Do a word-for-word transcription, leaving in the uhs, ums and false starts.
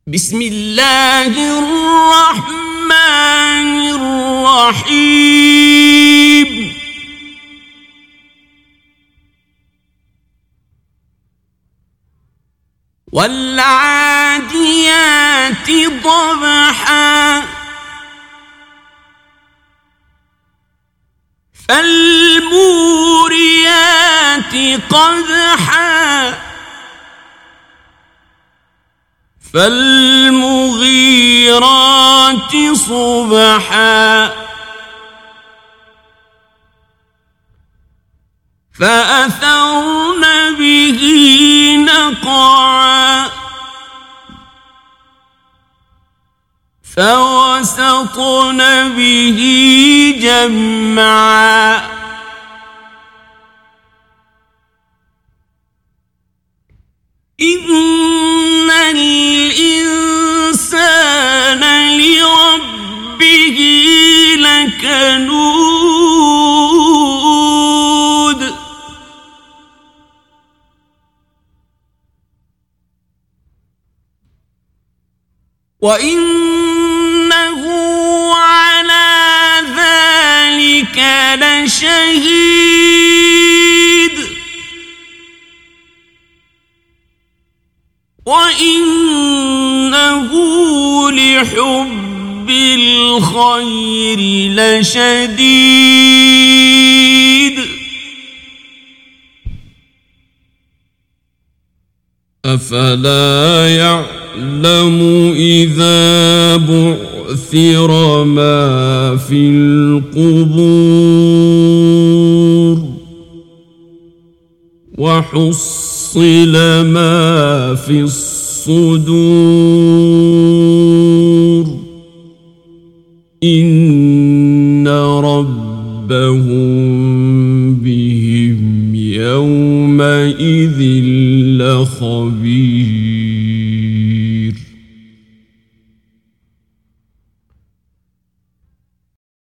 بسم الله الرحمن الرحيم والعاديات ضبحا فالموريات قدحا فالمغيرات صبحا فأثرن به نقعا فوسطن به جمعا إن الإنسان لربه لكنود وإنه على ذلك لشهيد وإنه لحب الخير لشديد أفلا يعلم إذا بعثر ما في القبور وحصل ما في الصدور إن ربهم بهم يومئذ لخبير.